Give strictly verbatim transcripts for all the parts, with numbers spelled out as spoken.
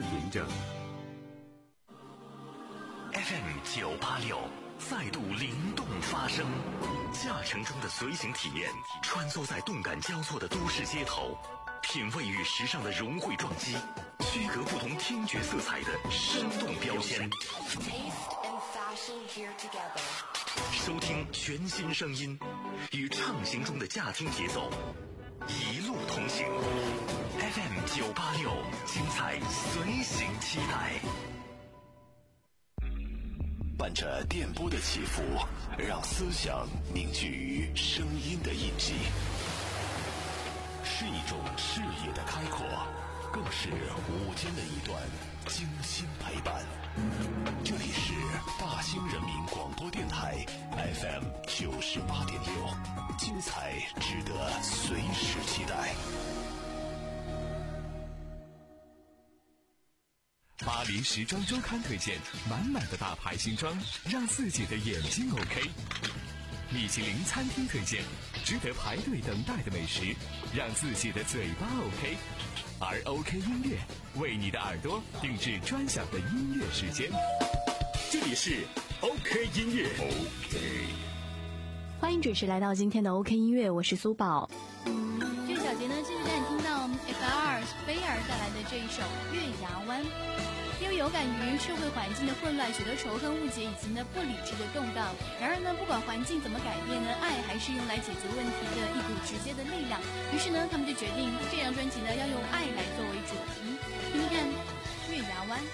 营着。 F M 九八六再度灵动发声，驾乘中的随行体验，穿梭在动感交错的都市街头，品味与时尚的融汇撞击，区隔不同听觉色彩的生动标签。收听全新声音，与畅行中的驾听节奏，一路同行。F M 九八六，精彩随行期待。 伴着电波的起伏，让思想凝聚于声音的印记，是一种视野的开阔，更是午间的一段精心陪伴。这里是大兴人民广播电台 F M 九十八点六，精彩值得随时期待。 巴黎时装周刊推荐满满的大牌新装，让自己的眼睛 OK。米其林餐厅推荐值得排队等待的美食，让自己的嘴巴 OK。而 OK 音乐为你的耳朵定制专享的音乐时间。这里是 OK 音乐 OK， 欢迎准时来到今天的 OK 音乐，我是苏宝。 这个小节呢，继续带你听到 F R 菲尔带来的这一首《月牙湾》。因为有感于社会环境的混乱，许多仇恨误解以及呢不理智的动荡。然而呢，不管环境怎么改变呢，爱还是用来解决问题的一股直接的力量。于是呢，他们就决定这张专辑呢要用爱来作为主题。听听看《月牙湾》。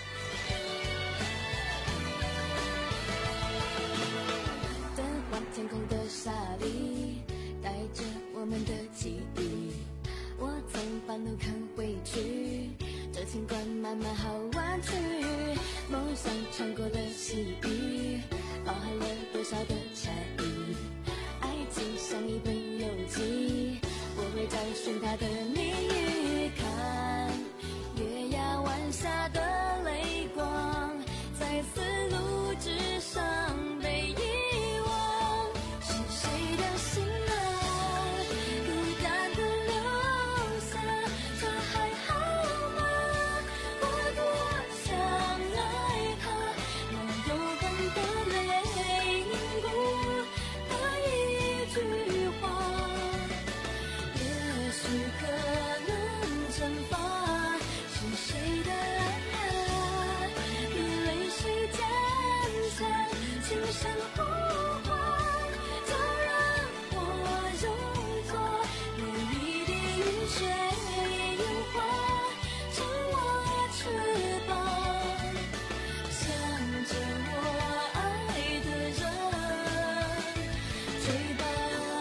淡黄天空的沙砾带着我们的记忆，我曾半路看回去，这情关慢慢好弯曲，梦想穿过了细雨，包含了多少的禅意，爱情像一本游记，我会找寻它的谜语，看月牙湾下的泪光在丝路之上被遗忘，是谁的心啊孤单的留下，他还好吗？我多想爱他，那有感的泪凝固那一句话，也许可能惩罚是谁的爱，与泪水渐长，轻声呼唤，就让我用作每一滴雨水樱花，成我翅膀，向着我爱的人追吧。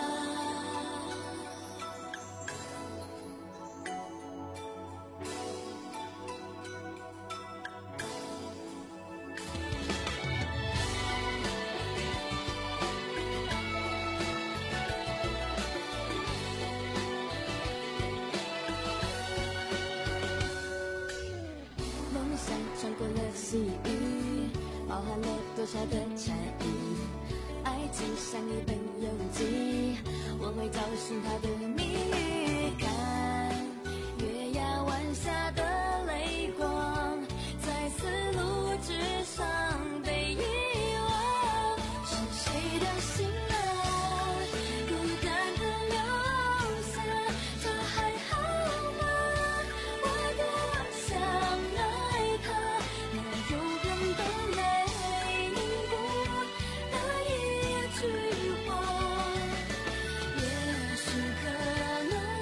梦想穿过了细雨，包含了多少的禅意，爱情像一本游记，我会找寻它的谜语，看月牙湾下的泪光在丝路之上被遗忘，是谁的心啊孤单的留下，他还好吗？我多想爱他，那有感的泪凝固那一句话，也许可能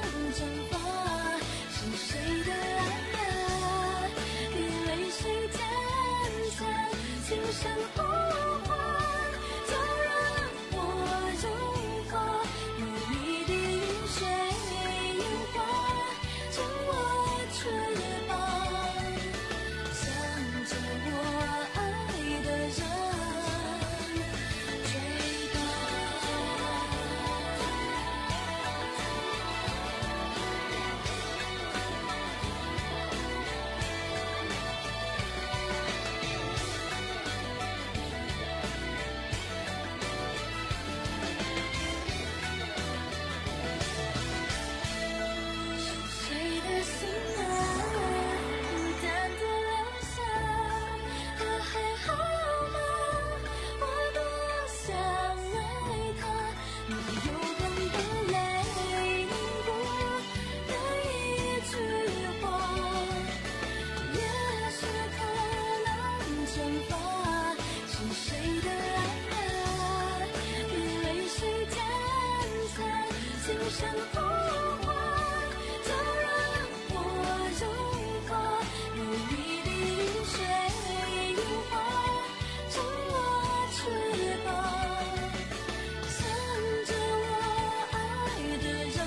成火花，就让我融化，有一滴水樱花成我翅膀，向着我爱的人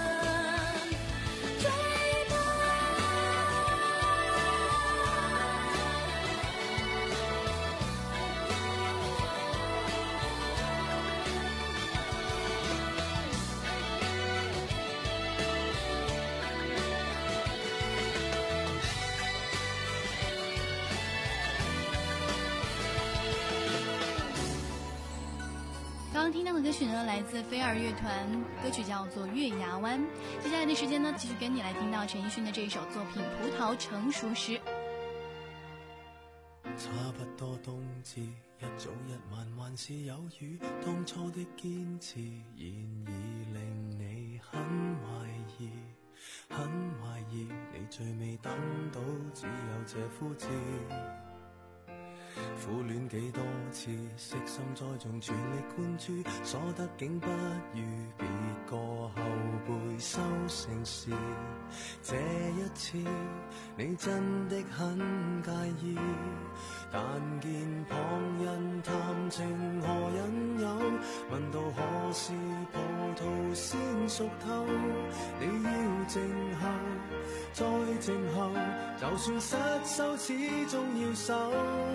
追吧。 刚刚听到的歌曲呢，来自飞儿乐团，歌曲叫做《月牙湾》。接下来的时间呢，继续跟你来听到陈奕迅的这一首作品《葡萄成熟时》。 差不多冬至，一早一晚還是有雨，當初的堅持，現已令你很懷疑，很懷疑，你最未等到，只有這枯枝。苦戀幾多次，悉心栽種，全力灌注，所得竟不如別個後輩收成時。這一次，你真的很介意，但見旁人談情何引誘，問到何時葡萄先熟透，你要靜候，再靜候，就算失手，始終要守。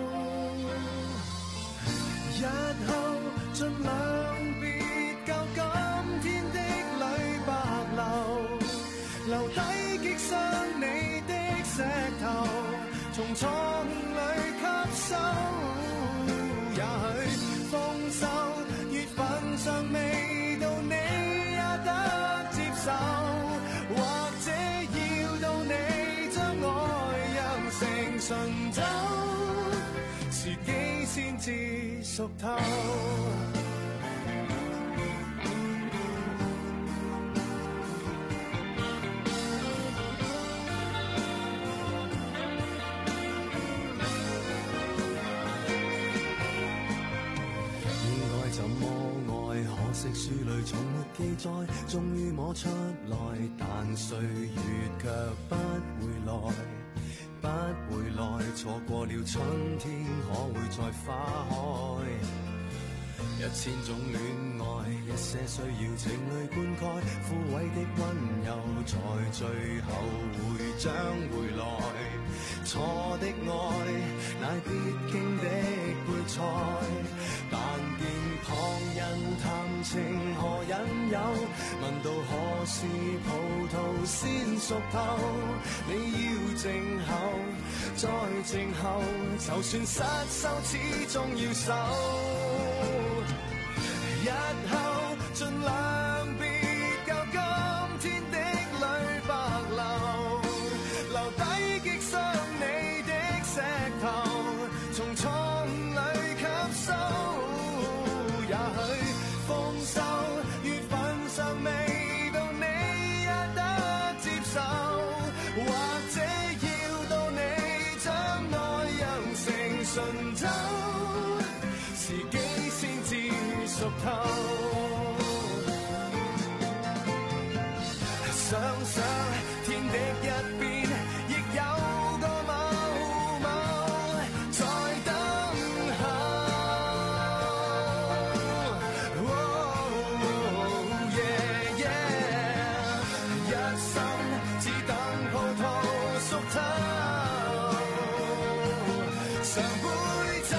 日後盡量別教今天的淚白流，留低擊傷你的石頭，從錯誤裏吸收。也許豐收月份尚未到，你也得接受，或者要到你將愛釀成醇酒，時機先至熟透。應該怎麼愛，可惜書裏從沒記載，終於摸出來，但歲月卻不會來，不回來，錯過了春天，可會再花開？一千種戀愛，一些需要情淚灌溉，枯萎的溫柔，在最後會將回來。錯的愛，乃必經的配菜，但見旁人談情何引誘，問到何時葡萄先熟透，你要靜候，再靜候，就算失手，始終要守。日後盡量別教今天的淚白流，留低擊傷你的石頭，從錯誤裏吸收。也許豐收月份尚未到，你也得接受，或者要到你將愛釀成醇酒，時機先至熟透。想想天的一邊，亦有個某某在等候。Oh, yeah, yeah, 一生只等葡萄熟透，上杯酒。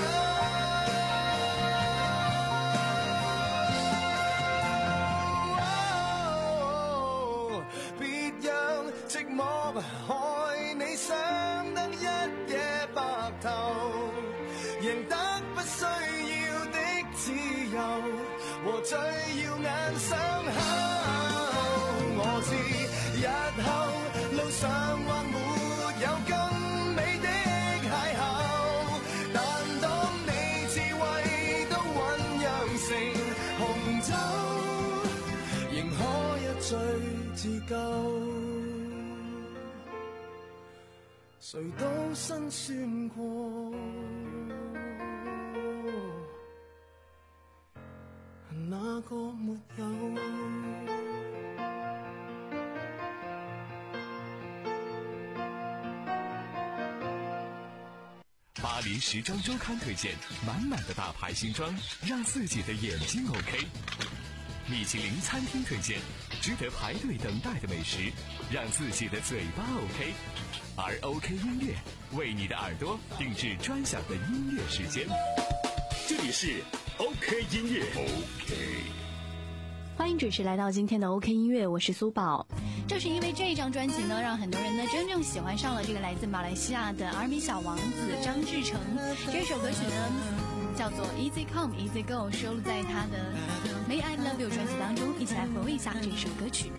害你想得一夜白頭，贏得不需要的自由和最耀眼傷口。我知日後路上或沒有更美的邂逅，但當你智慧都醞釀成紅酒，仍可一醉自救。誰都辛酸過，哪個沒有？ 巴黎时装周刊推荐，满满的大牌新装，让自己的眼睛 OK。米其林餐厅推荐，值得排队等待的美食，让自己的嘴巴 OK。而 OK 音乐为你的耳朵定制专享的音乐时间。 这里是 OK 音乐 OK。 欢迎准时来到今天的 OK 音乐，我是苏宝。 正是因为这一张专辑呢，让很多人呢真正喜欢上了这个来自马来西亚的 R and B 小王子张志成。这首歌曲呢叫做 Easy Come Easy Go， 收录在他的 May I Love You 专辑当中，一起来回味一下这首歌曲。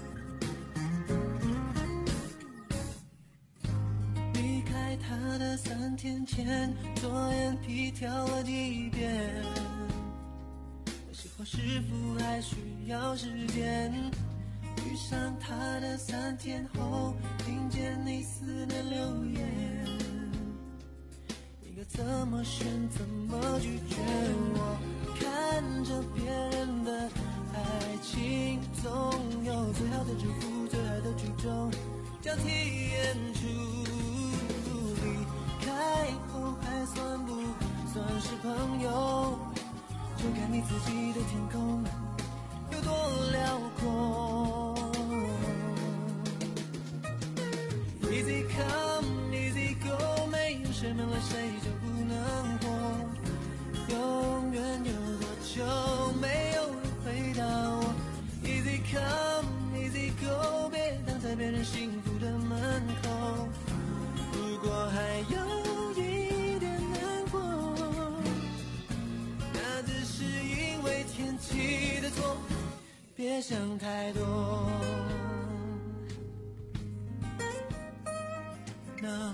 离开他的三天前，左眼皮跳了几遍，是否是否还需要时间？遇上他的三天后，听见你思念留言，一个怎么选怎么拒绝？我看着别人的爱情，总有最好的祝福，最爱的举重，交替演出。离开后还算不算是朋友？就看你自己的天空有多辽阔。Easy come, easy go， 没有谁没了谁就不能活。永远有多久，没有人回答我。Easy come, easy go， 别挡在别人幸福的门口。如果还有一点难过，那只是因为天气的错，别想太多。No，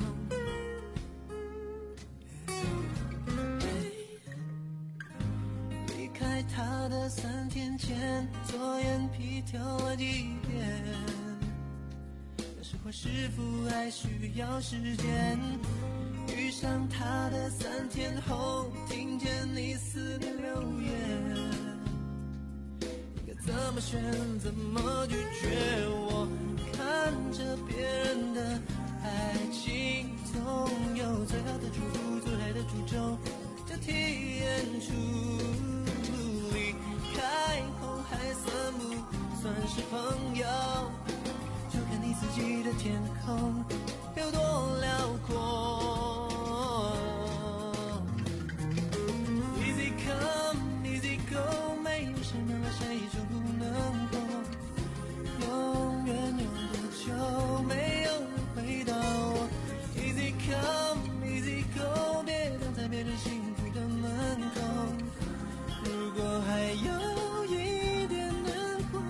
离开他的三天前，左眼皮跳了几遍，那时候是否还需要时间？遇上他的三天后，听见你思念留言，应该怎么选怎么拒绝？我看着别人的爱情，总有最好的祝福，最爱的诅咒，交替演出。离开后还算不算是朋友？就看你自己的天空有多辽阔。Easy come, easy go， 没有谁没了谁就不能过。永远有多久，没有人回答我。Easy come, easy go， 别挡在别人幸福的门口。如果还有一点难过，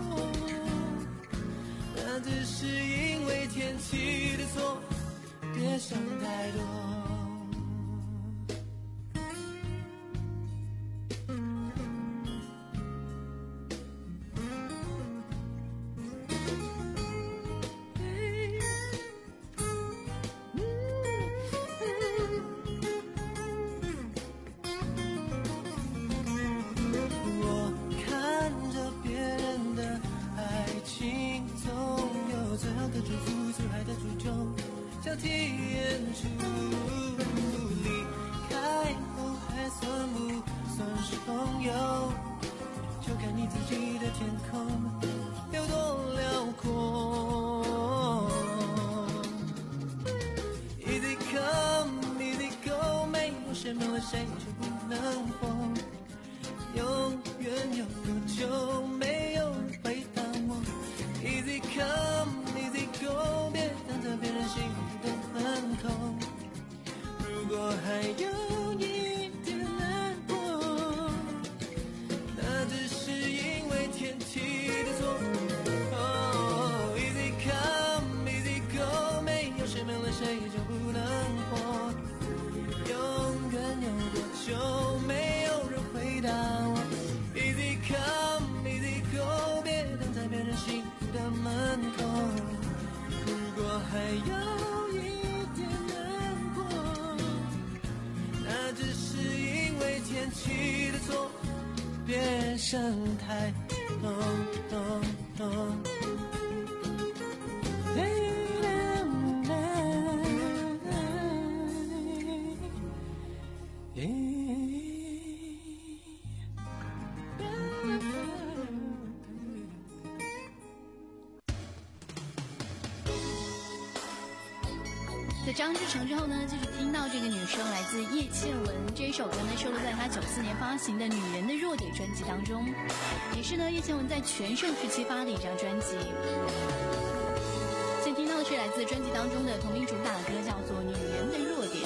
那只是因为天气的错，别想太多。交替演出，离开后还算不算是朋友？就看你自己的天空有多辽阔。Easy come, easy go， 没有谁没了谁就不能活。永远有多久，没有人回答我。Easy come, easy go， 别挡着别人幸福的门口。如果还有一点难过，那只是因为天气的错。Oh, easy come, easy go， 没有谁没了谁就不能活。永远有多久，没有人回答我。Easy come, easy go， 别挡在别人幸福的门口。如果还有一点难过，那只是因为天气的错，别想太多。 自张志成之后呢，继续听到这个女生来自叶倩文，这一首歌呢收录在她九四年发行的《女人的弱点》专辑当中，也是呢叶倩文在全盛时期发的一张专辑。先听到的是来自专辑当中的同名主打歌，叫做《女人的弱点》。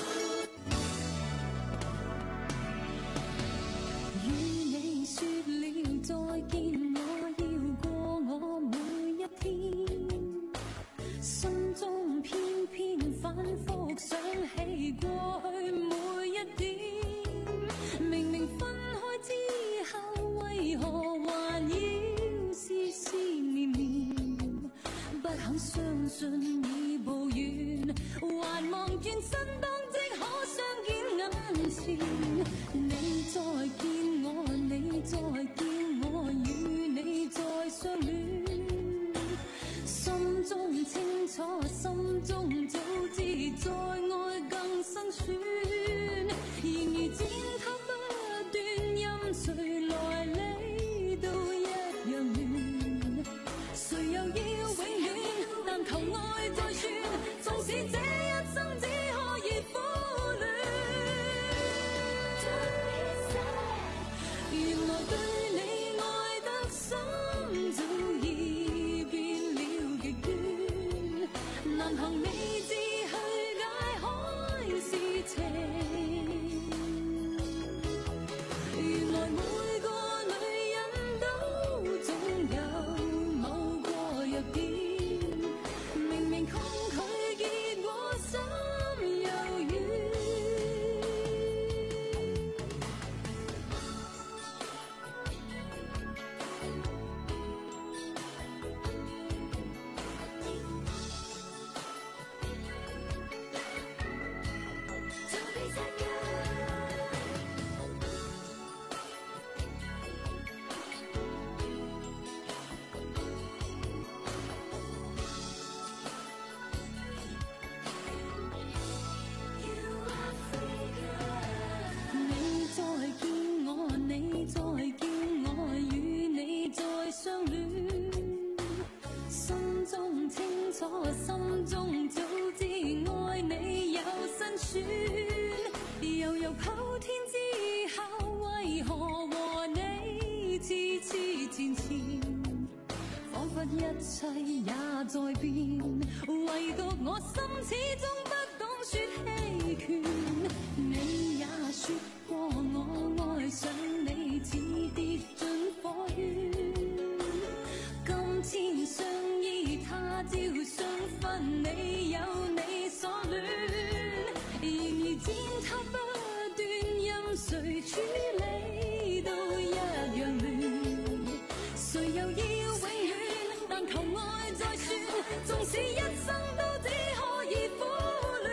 與你說了再見，我要過我每一天，心中偏偏反覆想起過去每一點，明明分開之後為何還要思思念念，不肯相信已步遠，還望轉身當即可相見眼前，你再見我，你再見我，與你再相戀，心中清楚，心中早知再愛更辛酸，然而剪輯不斷，任誰來理都一樣亂，誰又要永遠，但求愛再算，縱使這一生只可以苦戀。原來對你愛得深，早已變了極端，難憑理智去解開事情。原來每個女人都總有某個弱點，明明抗拒結果心又軟。你再見我，你再見我，與你再相戀，心中清楚，心中早知愛你有辛酸，悠悠抱天之後，為何和你痴痴纏纏，彷彿一切也在變，唯獨我心始終不懂說棄權。你也說過我愛上你似跌進火圈，今天相依他朝相分，你有你所戀，然而剪輯不斷，任誰處理都一樣亂，誰又要永遠，但求愛再算，縱使一生都只可以苦戀。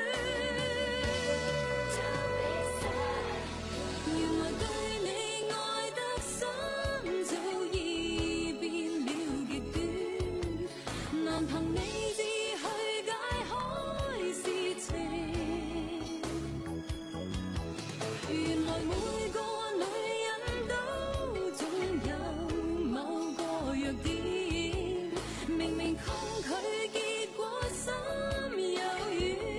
原來對你愛得深，早已變了極端，難憑理智去解開事情。原來每個女人都總有某個弱點，明明抗拒結果心又軟。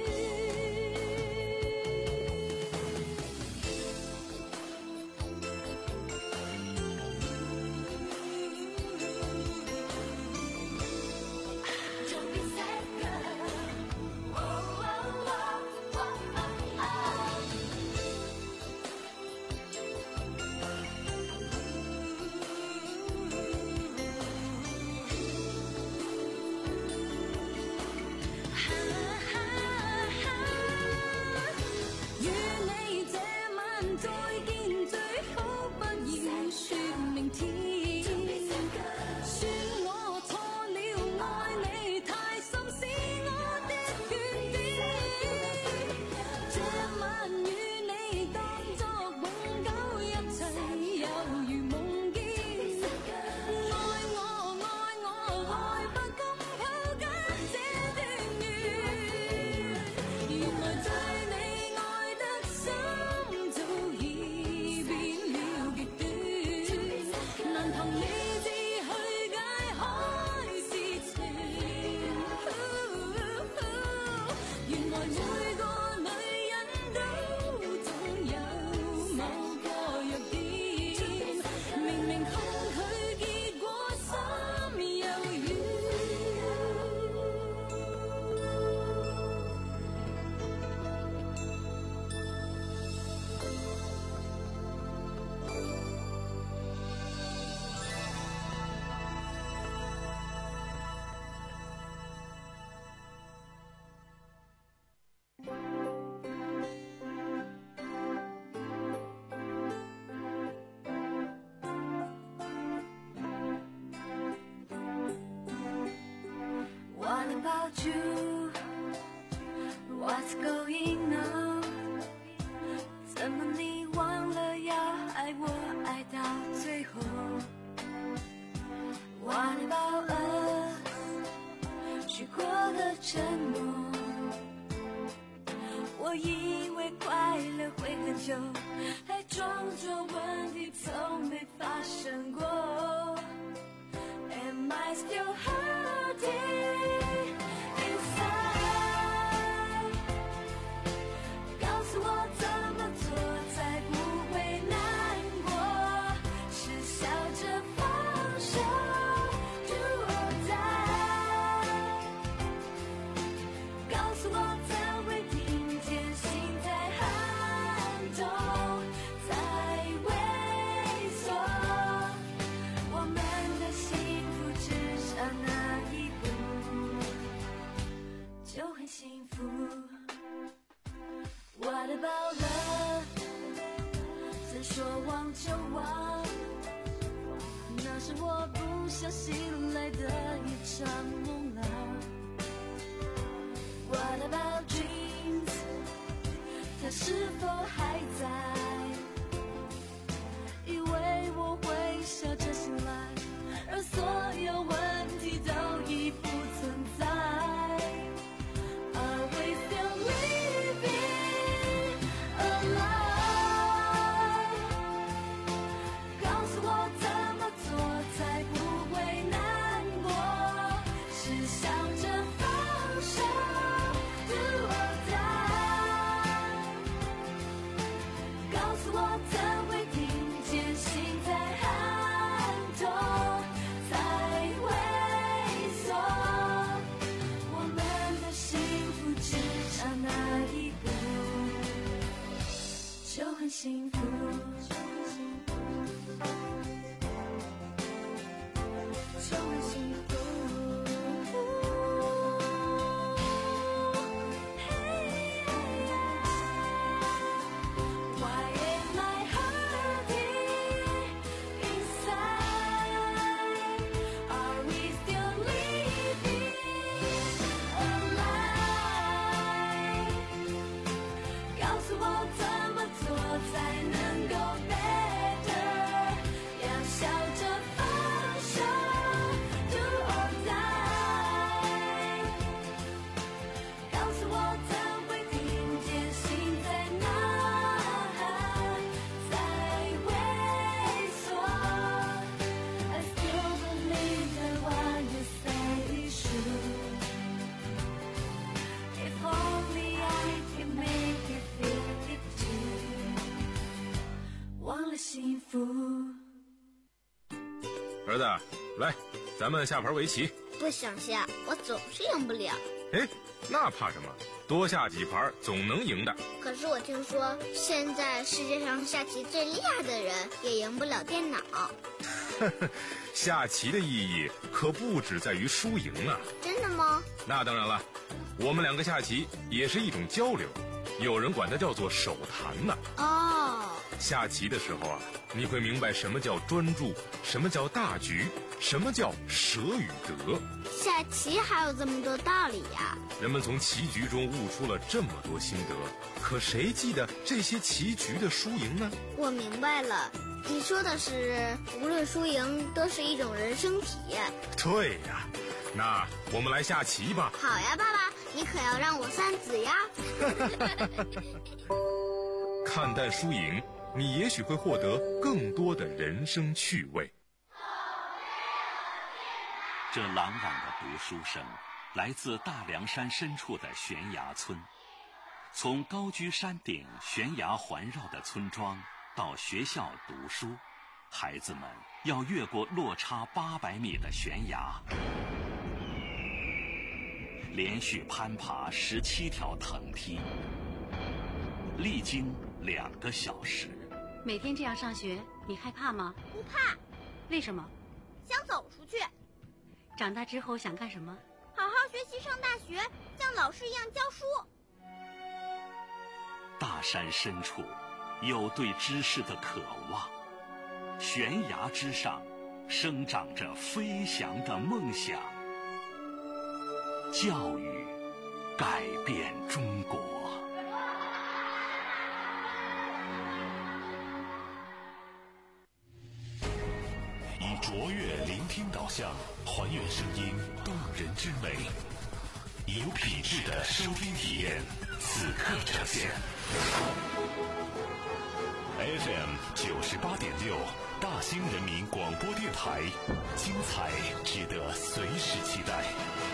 與你這晚再見，最好不要說明天，算我錯了，愛你太深是我的缺點，這晚與你當作永久，一切猶如夢見，愛我愛我來不及抱緊這段緣，原來對你愛得深，早已 without you, what's going on？ 怎么你忘了要爱我爱到最后 ？What about us？ 许过的承诺，我以为快乐会很久，还装作问题从没发生过。Am I still hurting inside？ 告诉我怎么做才不会难过，是笑着放手 do or die？ 告诉我怎会听见心在撼动，在萎缩，我们的幸福至少那一步就很幸福。What about love？ 曾说忘就忘，那是我不小心来的一场梦了。What about dreams？ 它是否还在？以为我会笑着醒来，而所有问题都已不存在。Are we still living alive？ 告诉我怎么做才不会难过，是笑着放手 do or die？ 告诉我怎会听见心在撼动，在萎缩，我们的幸福至少那一步就很幸福，就很幸福。Why am I hurting inside? Are we still living alive？ 告诉我怎么做才能够 better？ 要笑着放手 do or die？ 告诉我怎会听见心在呐喊，在萎缩。I still believe that what you say is true. If only I can make you feel it too. 忘了幸福。 儿子，来，咱们下盘围棋。 不想下，我总是赢不了。 哎，那怕什么？多下几盘总能赢的。 可是我听说，现在世界上下棋最厉害的人也赢不了电脑。 下棋的意义可不只在于输赢啊。 真的吗？ 那当然了，我们两个下棋也是一种交流，有人管它叫做手谈呢。 哦， 下棋的时候啊，你会明白什么叫专注，什么叫大局，什么叫舍与得。 下棋还有这么多道理呀！ 人们从棋局中悟出了这么多心得，可谁记得这些棋局的输赢呢？ 我明白了，你说的是无论输赢都是一种人生体验。 对呀，那我们来下棋吧。 好呀，爸爸，你可要让我三子呀！ 看淡输赢，你也许会获得更多的人生趣味。 这朗朗的读书声来自大凉山深处的悬崖村。从高居山顶、悬崖环绕的村庄到学校读书，孩子们要越过落差八百米的悬崖，连续攀爬十七条藤梯，历经两个小时。 每天这样上学，你害怕吗？ 不怕。 为什么？ 想走出去。 长大之后想干什么？ 好好学习，上大学，像老师一样教书。 大山深处有对知识的渴望，悬崖之上生长着飞翔的梦想。 教育改变中国。 以卓越聆听导向，还原声音动人之美，以有品质的收听体验，此刻呈现。F M 九十八点六，大兴人民广播电台，精彩值得随时期待。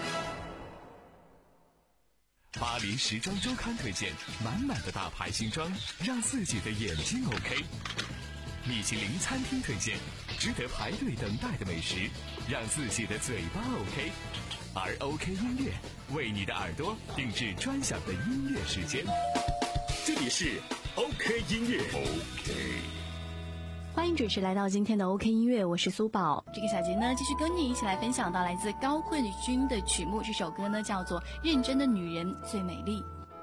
巴黎时装周刊推荐满满的大牌新装，让自己的眼睛 OK。米其林餐厅推荐值得排队等待的美食，让自己的嘴巴 OK。而 OK 音乐为你的耳朵定制专享的音乐时间。这里是 OK 音乐 OK。 欢迎准时来到今天的 OK 音乐，我是苏宝。 这个小节呢，继续跟你一起来分享到来自高慧君的曲目，这首歌呢叫做《认真的女人最美丽》。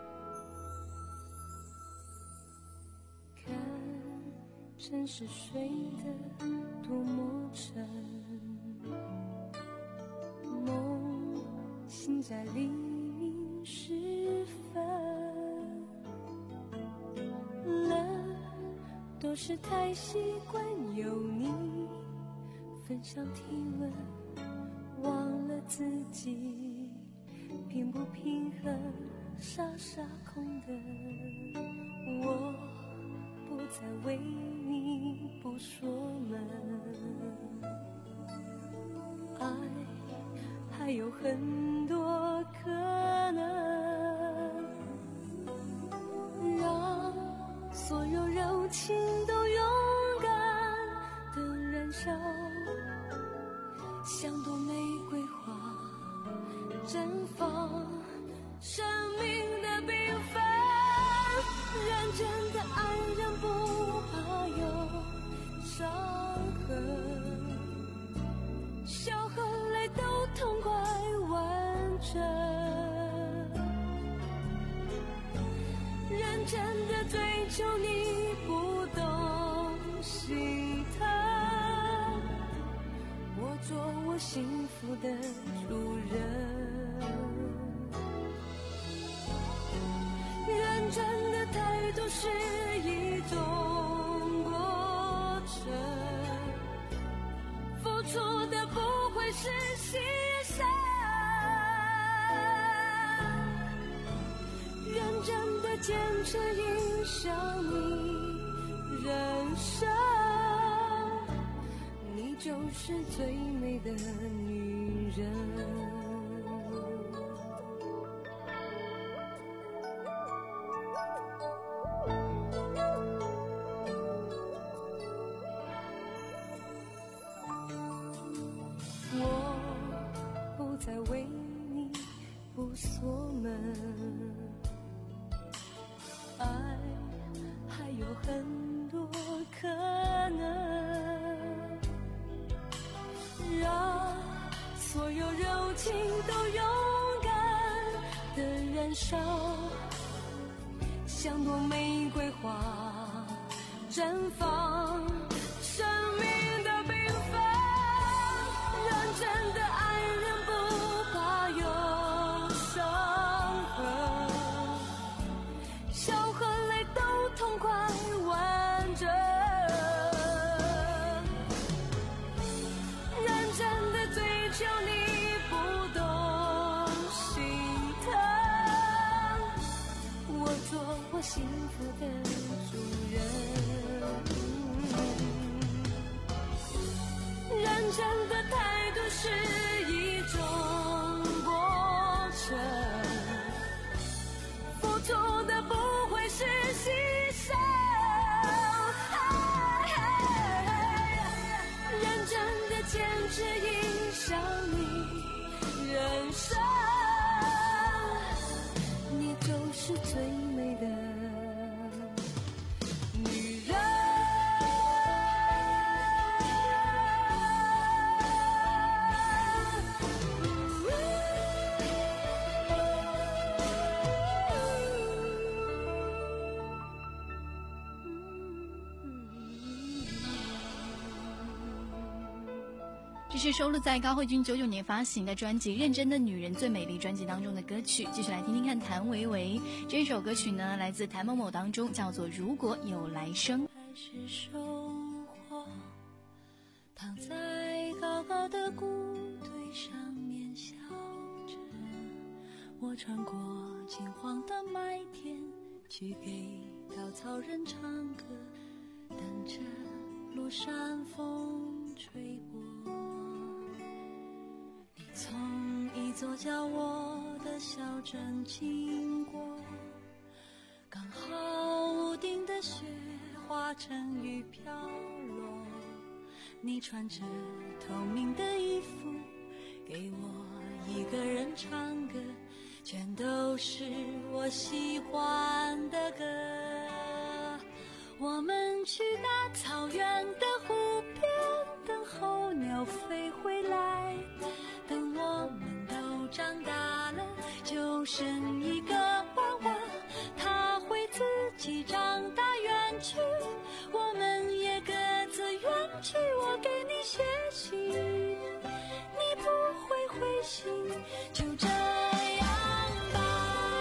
看城市睡得多么沉，梦醒在黎明时分，了都是太习惯有你分享体温，忘了自己平不平衡，傻傻空的我不再为你不说门，爱还有很多可能，让所有柔情都勇敢的燃烧，像朵玫瑰花绽放生命的缤纷，认真的爱人不怕有伤痕，笑和泪都痛快完整，认真的追求你不懂心疼，我做我幸福的主人，认真的态度是一种过程，付出的不会是牺牲，认真的坚持影响你人生，你就是最美的女人。再为你不锁门，爱还有很多可能，让所有柔情都勇敢的燃烧，像朵玫瑰花绽放生命的缤纷，认真的爱人不怕有伤痕，笑和泪都痛快完整，认真的追求你不懂心疼，我做我幸福的主人，认真的态度是一种过程，付出的不会是牺牲，认真的坚持影响你人生，你就是最美的女人。 这是收录在高慧君九九年发行的专辑《认真的女人最美丽》专辑当中的歌曲。继续来听听看谭维维这首歌曲呢，来自谭某某当中，叫做《如果有来生》。 还是收获，躺在高高的谷堆上面笑着，我穿过金黄的麦田，去给稻草人唱歌，等着落山风吹过。你从一座叫我的小镇经过，刚好屋顶的雪化成雨飘落，你穿着透明的衣服给我一个人唱歌，全都是我喜欢的歌。我们去大草原的湖边，等候鸟飞回来，等我们都长大了，就剩一个娃娃，他会自己长大远去，我们也各自远去。我给你写信，你不会回信，就这样吧。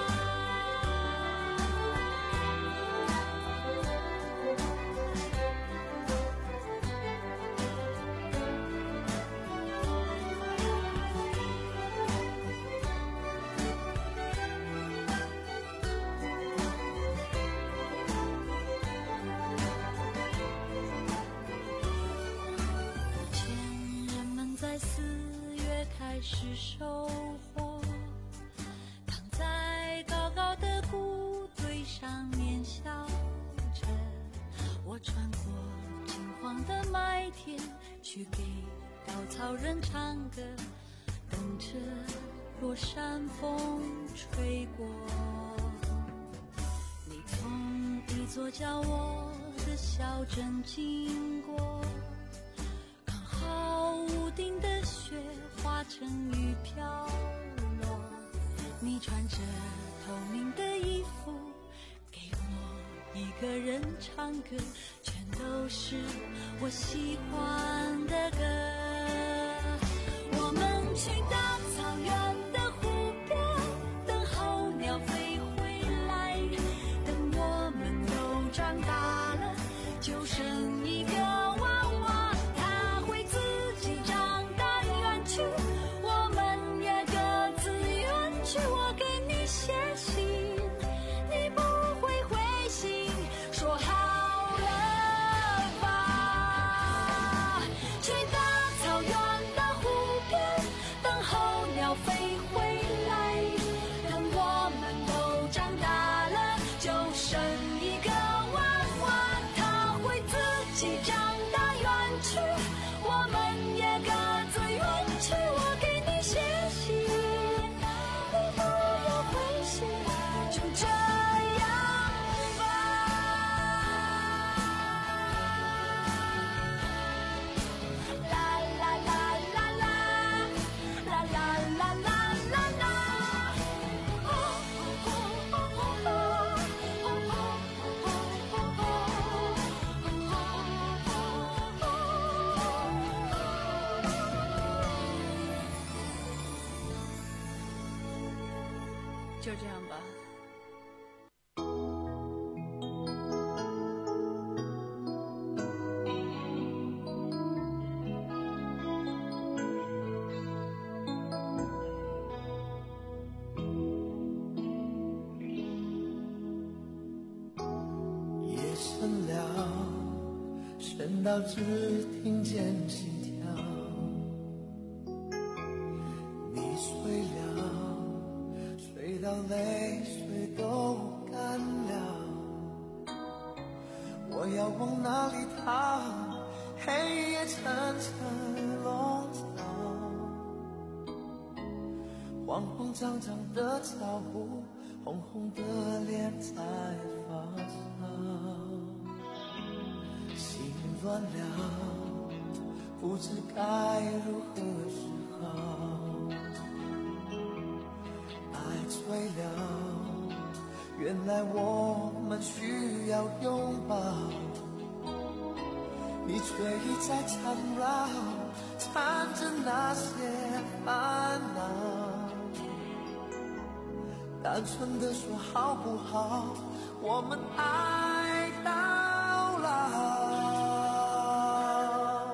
开始收获，躺在高高的谷堆上面笑着，我穿过金黄的麦田，去给稻草人唱歌，等着落山风吹过。你从一座叫我的小镇经过，刚好屋顶的雪化成雨飘落，你穿着透明的衣服给我一个人唱歌，全都是我喜欢的歌。我们去大草原的湖边，等候鸟飞回来，等我们都长大了，就剩一个娃娃，他会自己长大远去，我们也各自远去。我给你写信，你不会回信，说好了吧。去大草原的湖边，等候鸟飞回来，等我们都长大了，就剩一个娃娃，他会自己长大远去，我们也各自远去。我给你写信，你不要回信，就这样吧。啦啦啦啦啦，啦啦啦啦啦啦。哦哦哦哦哦就这样吧。 夜深了，深到只听见心跳。你睡了，睡到泪水都干了。我要往哪里逃？黑夜层层笼罩，慌慌张张的脚步，红红的脸在发烧，心乱了，不知该如何是好。爱醉了，原来我们需要拥抱。 你却一再缠绕，缠着那些烦恼。单纯的说好不好，我们爱到老。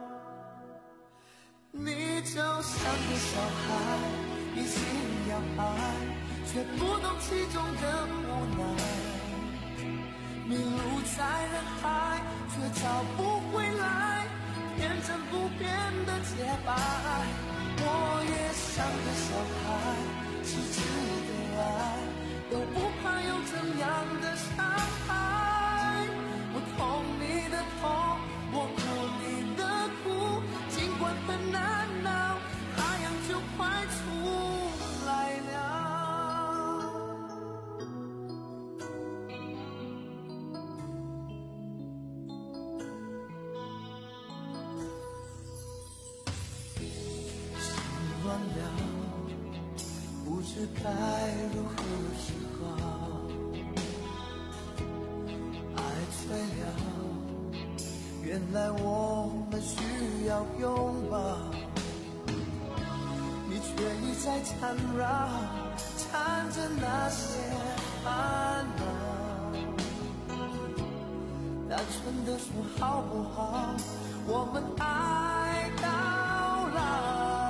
你就像个小孩，一心要爱，却不懂其中的无奈。迷路在人海，却找不回来天真不变的洁白。我也像个小孩，痴痴的爱，都不怕有怎样的伤害。我痛你的痛，我哭你的哭，尽管很难熬，太阳就快出来了。乱了，不知该如何是好。爱醉了，原来我们需要拥抱。你却一再缠绕，缠着那些烦恼。单纯的说好不好，我们爱到老。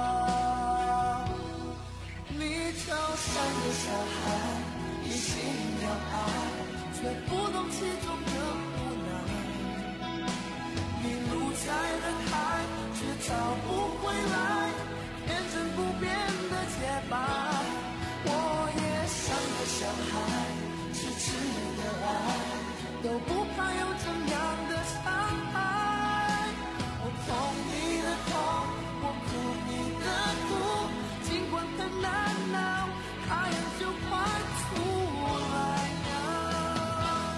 就像个小孩，一心要爱，却不懂其中的无奈。迷路在人海，却找不回来天真不变的洁白。我也像个小孩，痴痴的爱，都不怕有怎样的伤害。我痛你的痛，我哭你的哭，尽管很难熬，太阳就快出来了。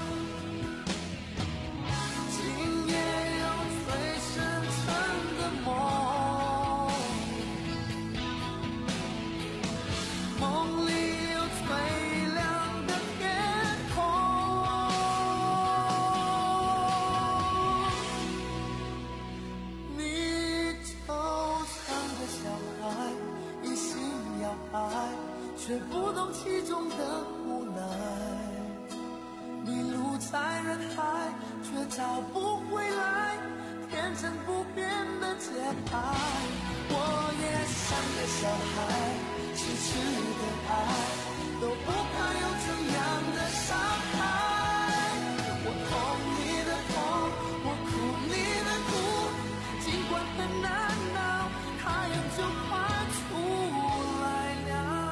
今夜有最深沉的梦，梦里有最亮的天空。你就像个小孩，一心要爱，却不懂其中的无奈。迷路在人海，却找不回来天真不变的节拍。我也像个小孩，痴痴的爱，都不怕有怎样的伤害。我痛你的痛，我哭你的哭，尽管很难熬，太阳就快出来了。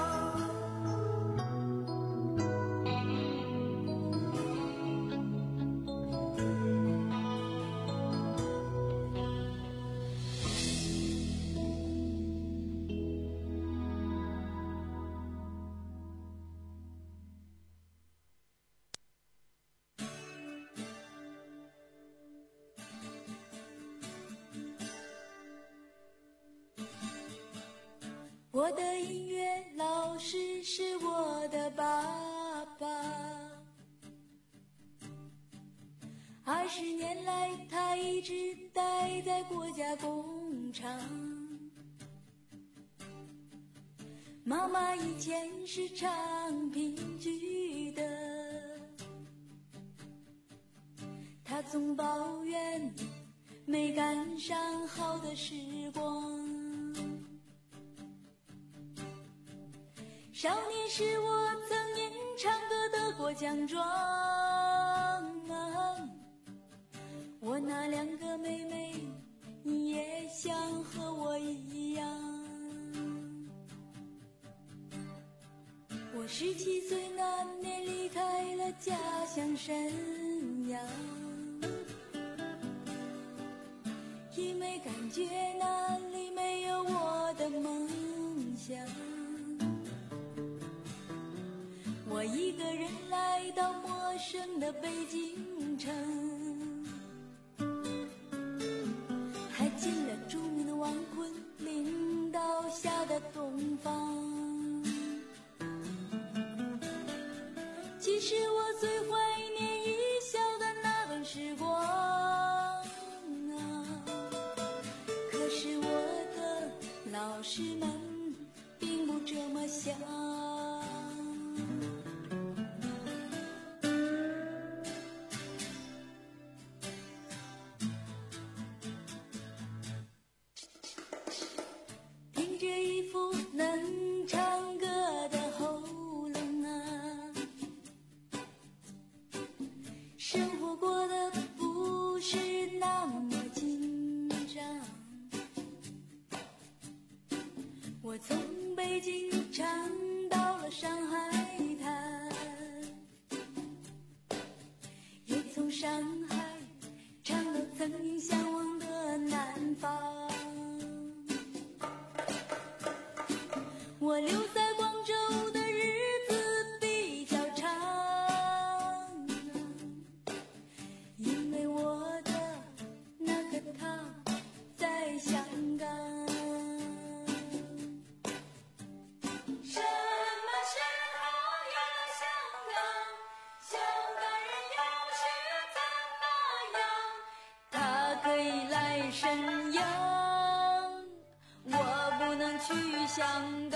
我的音乐老师是我的爸爸，二十年来他一直待在国家工厂。妈妈以前是唱评剧的，她总抱怨没赶上好的时光。少年时我曾因唱歌得过奖状，我那两个妹妹也想和我一样。我十七岁那年离开了家乡沈阳，因为感觉那里没有我的梦想。我一个人来到陌生的北京城，还进了著名的王昆领导下的东方。其实我最怀念一笑的那段时光， 生活过得不是那么紧张。我从北京唱到了上海滩，也从上海唱到曾经向往的南方。我留在广州的日子比较长，因为我的那个他在香港。什么时候有了香港，香港人又是怎么样？他可以来沈阳，我不能去香港。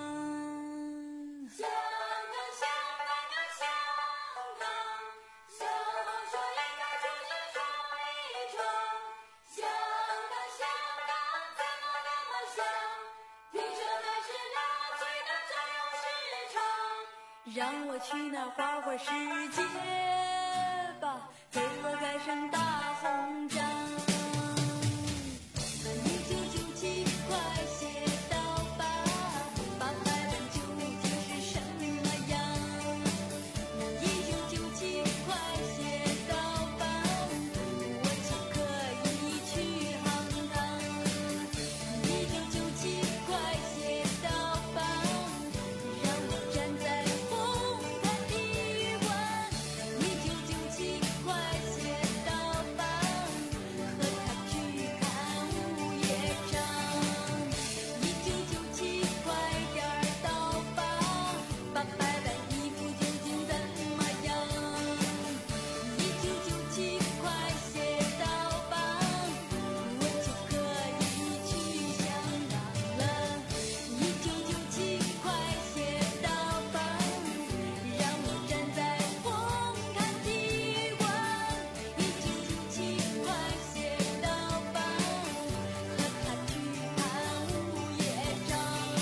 香港，香港啊，香港，小红书应该重新说一说。香港，香港怎么那么香？听说那是那最的最有市场。让我去那花花世界吧，给我盖上大红章。一九九七快写到吧，八百本究竟是什么样？一九九七快写到吧，我就可以去航汤。一九九七快写到吧，让我站在红磡体育馆。一九九七快写到吧，和他去看午夜场。一九九七快点儿到吧，八百本衣服究竟怎么样？一九九七快写到吧，我就可以去香港了。一九九七快写到吧，让我站在红磡体育馆。一九九七快写到吧，和他去看午夜场。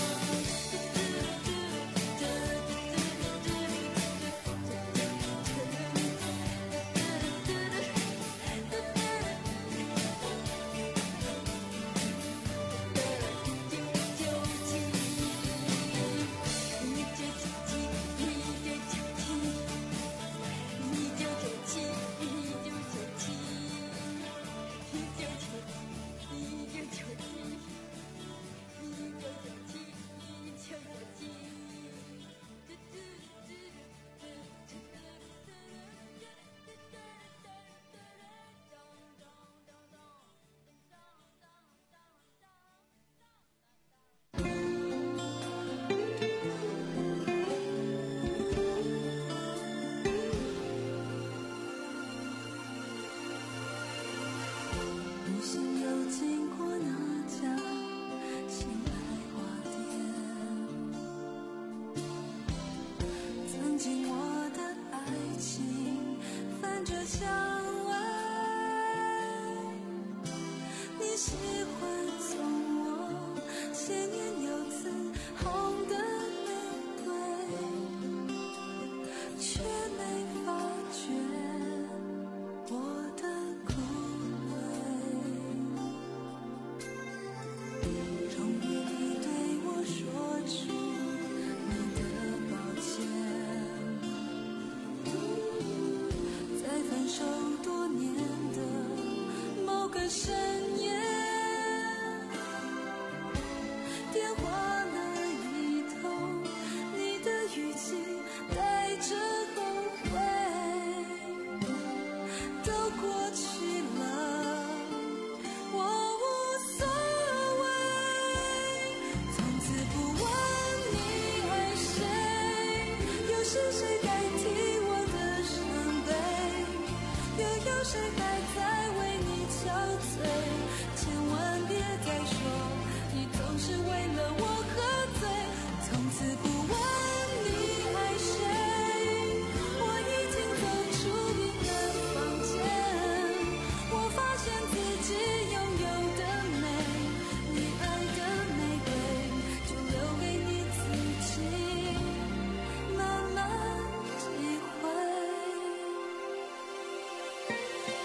不幸又经过那家新来花店，曾经我的爱情泛着香味，你喜欢送我鲜艳又紫红的玫瑰，却没发觉我的枯萎。终于你对我说出你的抱歉，在分手多年的某个深夜，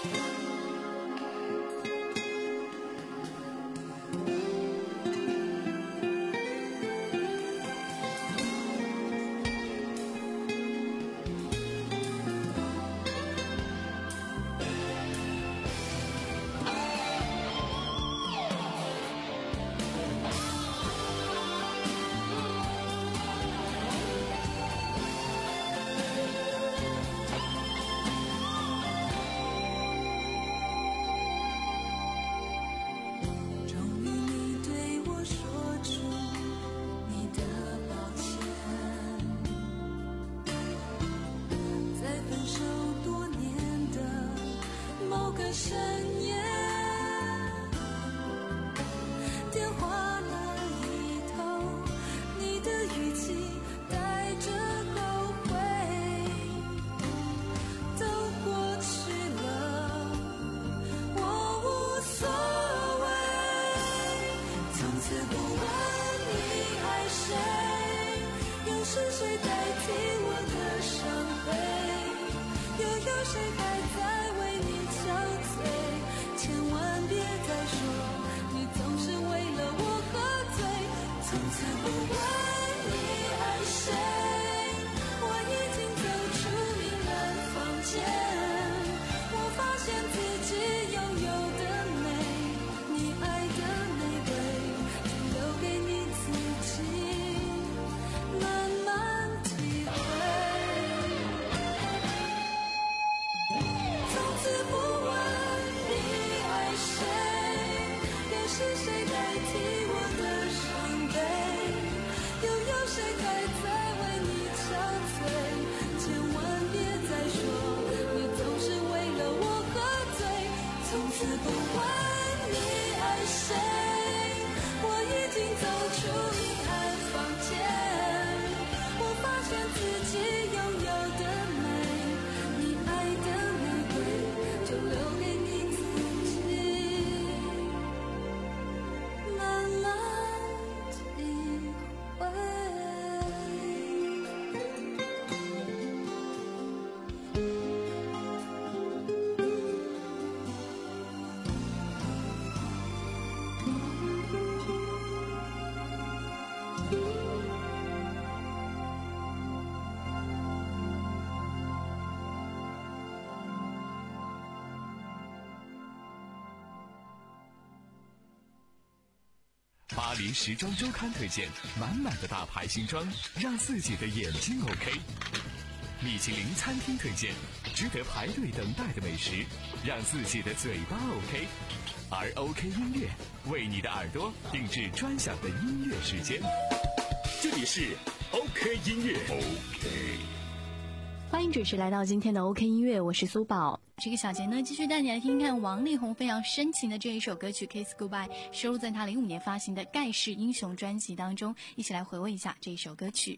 巴黎时装周刊推荐满满的大牌新装，让自己的眼睛 OK。米其林餐厅推荐值得排队等待的美食，让自己的嘴巴 OK。而 OK 音乐为你的耳朵定制专享的音乐时间。 这里是 OK 音乐 OK。 欢迎准时来到今天的 OK 音乐，我是苏宝。 这个小节呢，继续带你来听看王力宏非常深情的这一首歌曲《Kiss Goodbye》，收录在他零五年发行的《盖世英雄》专辑当中。一起来回味一下这一首歌曲。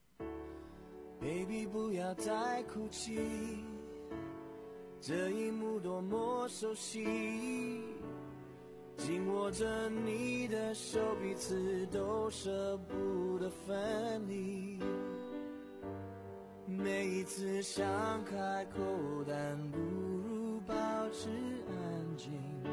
Baby 不要再哭泣，这一幕多么熟悉，紧握着你的手，彼此都舍不得分离。每一次想开口，但不如保持安静。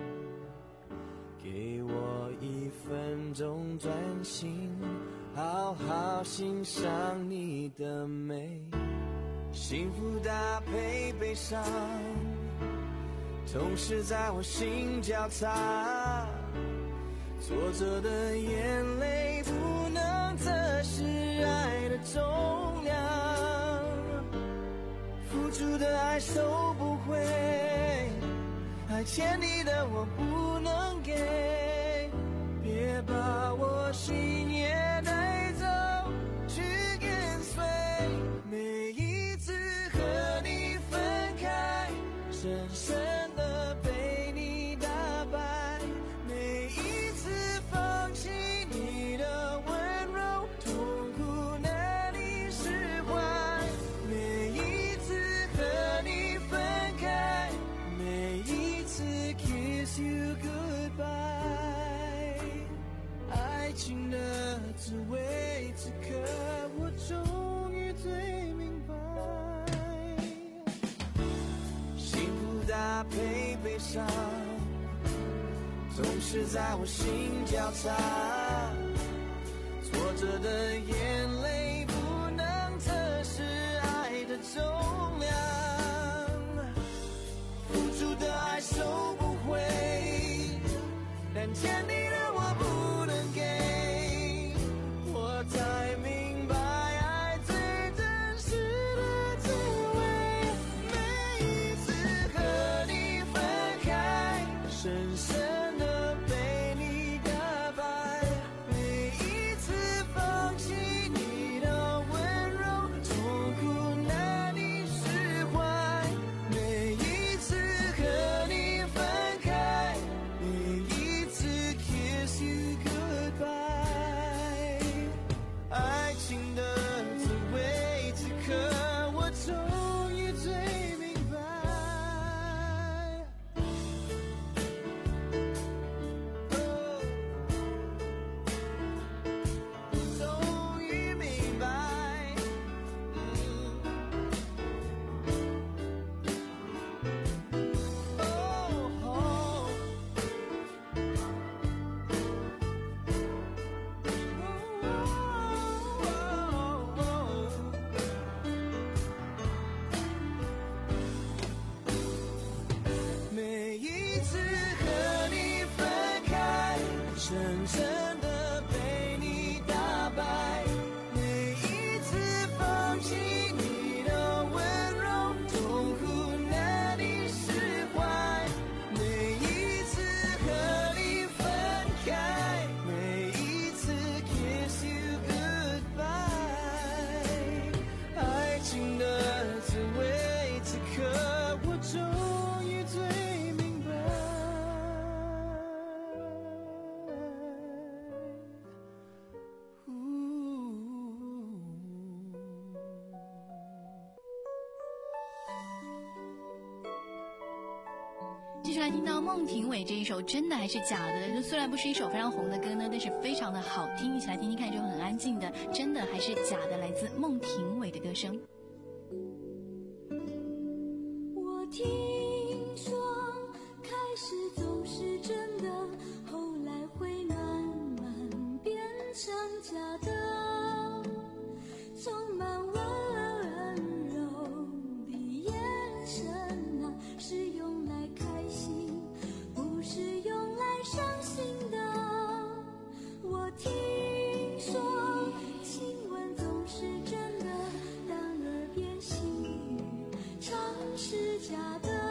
给我一分钟专心，好好欣赏你的美。幸福搭配悲伤，同时在我心交叉。挫折的眼泪不能测试爱的重量，付出的爱收不回，爱欠你的我不能给。别把我心也带走，去跟随。每一次和你分开，深深的被你打败。每一次放弃你的温柔，痛苦难以释怀。每一次和你分开，每一次 kiss you goodbye。爱情的滋味，此刻我终于最明白。幸福搭搭配悲伤，总是在我心交叉，挫折的眼泪不能测试爱的重量，付出的爱收不回，但欠你的我不能给，我才明白爱最真实的滋味。每一次和你分开，深深的被你打败，每一次放弃你的温柔，痛苦难以释怀，每一次和你分开，每一次 kiss you goodbye， 爱情的滋味，此刻我终于最明白，终于明白，哦，每一次和你分开，深深的被你打败，每一次放弃你的温柔，痛苦难以释怀，每一次和你分开，每一次 kiss you goodbye， 爱情的滋味，此刻我终于最明白。 继续来听到孟庭苇这一首《真的还是假的》，这虽然不是一首非常红的歌呢，但是非常的好听。一起来听听看这首很安静的《真的还是假的》，来自孟庭苇的歌声。 我听说开始总是真的，后来会慢慢变成假的，充满温柔的眼神啊，是用来开心，不是用来伤心的。我听说亲吻总是真的，但耳边细语常是假的。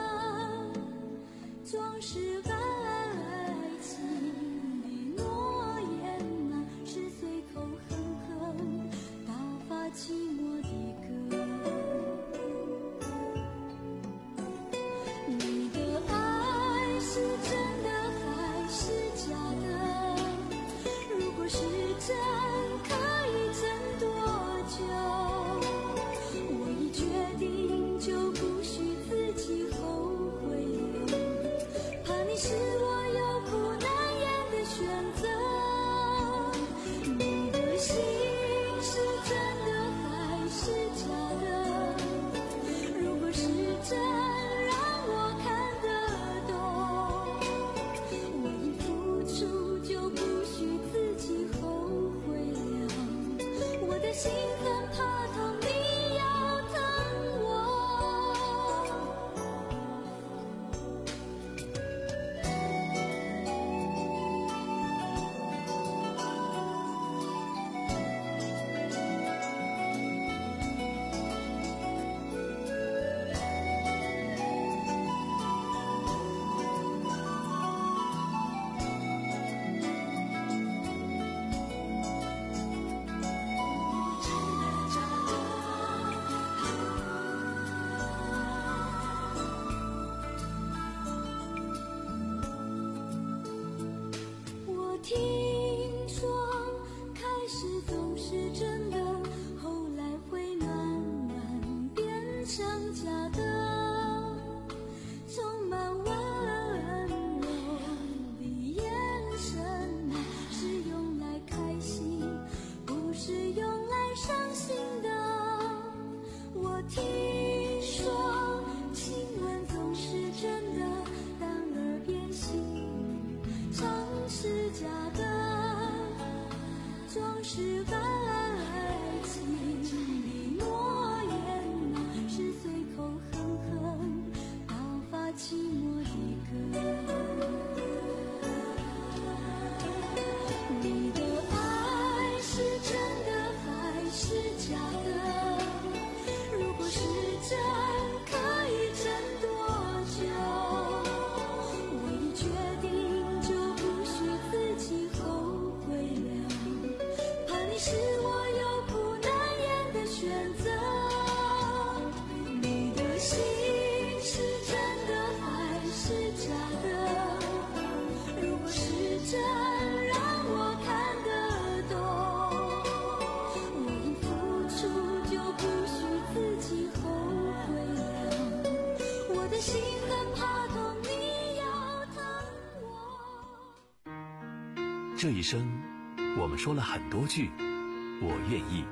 更怕懂你要疼我。 这一生，我们说了很多句我愿意。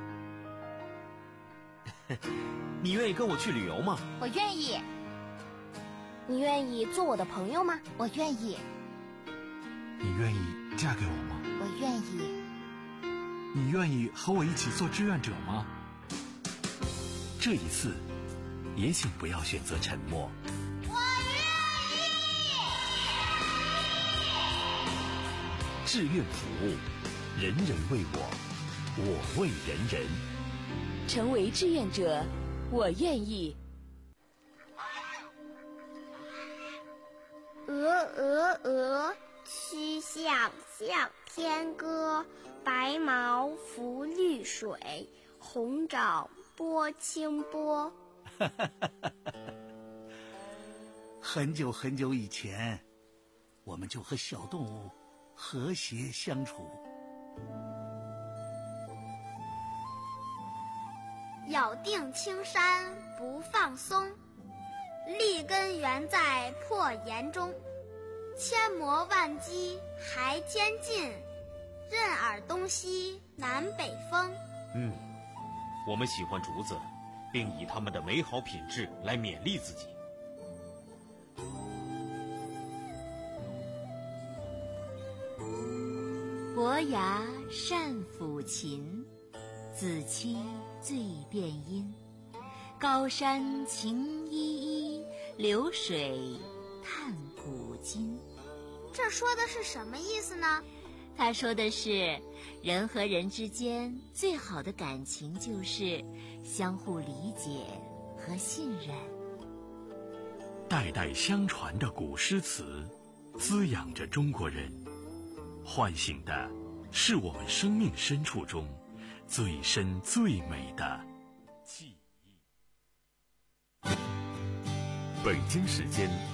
你愿意跟我去旅游吗？ 我愿意。 你愿意做我的朋友吗？ 我愿意。 你愿意嫁给我吗？ 我愿意。 你愿意和我一起做志愿者吗？ 这一次，也请不要选择沉默。 我愿意。志愿服务，人人为我，我为人人。 成为志愿者，我愿意。 鹅鹅鹅，曲项向天歌。白毛浮绿水，红掌拨清波。 很久很久以前，我们就和小动物和谐相处。 咬定青山不放松，立根原在破岩中。千磨万击还坚劲，任尔东西南北风。 嗯，我们喜欢竹子，并以它们的美好品质来勉励自己。 伯牙善抚琴，子期醉辨音。高山晴依依，流水叹古今。 这说的是什么意思呢？ 他说的是，人和人之间最好的感情就是相互理解和信任。 代代相传的古诗词，滋养着中国人，唤醒的是我们生命深处中最深最美的记忆。 北京时间